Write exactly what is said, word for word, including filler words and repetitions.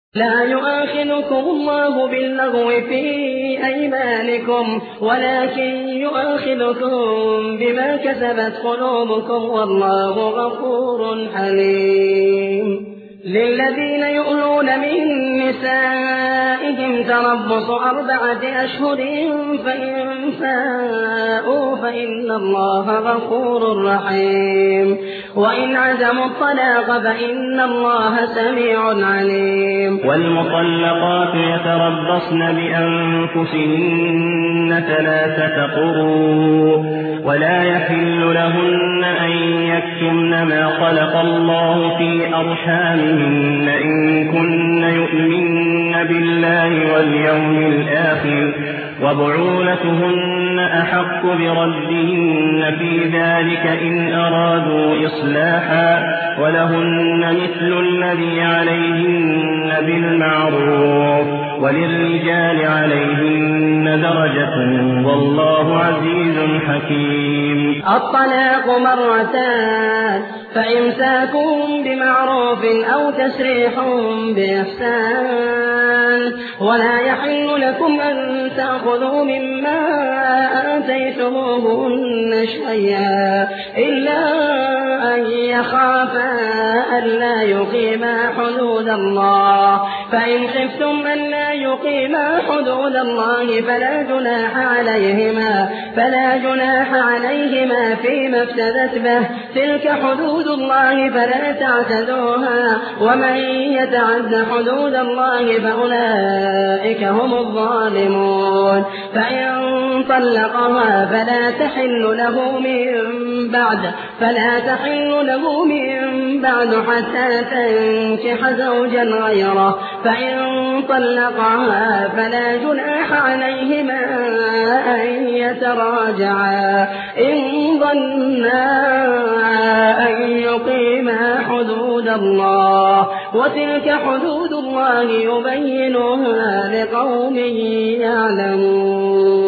لا يؤاخذكم الله باللغو في أيمانكم ولكن يؤاخذكم بما كسبت قلوبكم والله غفور حليم. للذين يؤلون من نسائهم تربص أربعة أشهر فإن فاءوا فإن الله غفور رحيم. وإن عزموا الطلاق فإن الله سميع عليم. والمطلقات يتربصن بأنفسهن ثلاثة قروء ولا يحل لهن أن يكتمن ما خلق الله في أرحامهن إن كن يؤمن بالله واليوم الآخر وبعولتهن أحق بردهن في ذلك إن أرادوا إصلاحا ولهن مثل الذي عليهن بالمعروف وللرجال عليهن درجة والله عزيز حكيم. الطلاق مرتان فإمساكم بمعروف أو تسريح بإحسان ولا يحل لكم أن تأخذوا مما آتيتموهن شيئا إلا أن يخافا ألا يقيما حدود الله فإن خفتم ألا يقيما حدود الله فلا جناح عليهما فلا جناح عليهما فيما افتدت به تلك حدود الله فلا تعتدوها ومن يتعد حدود الله فأولئك هم الظالمون. فإن طلقها فلا تحل له من بعد فلا تحل له من بعد حتى تنكح زوجا غيره فإن طلقها فلا جناح عليهما أن يتراجعا إن ظنا أن يقيما حدود الله وتلك حدود الله يبينها لقوم يعلمون.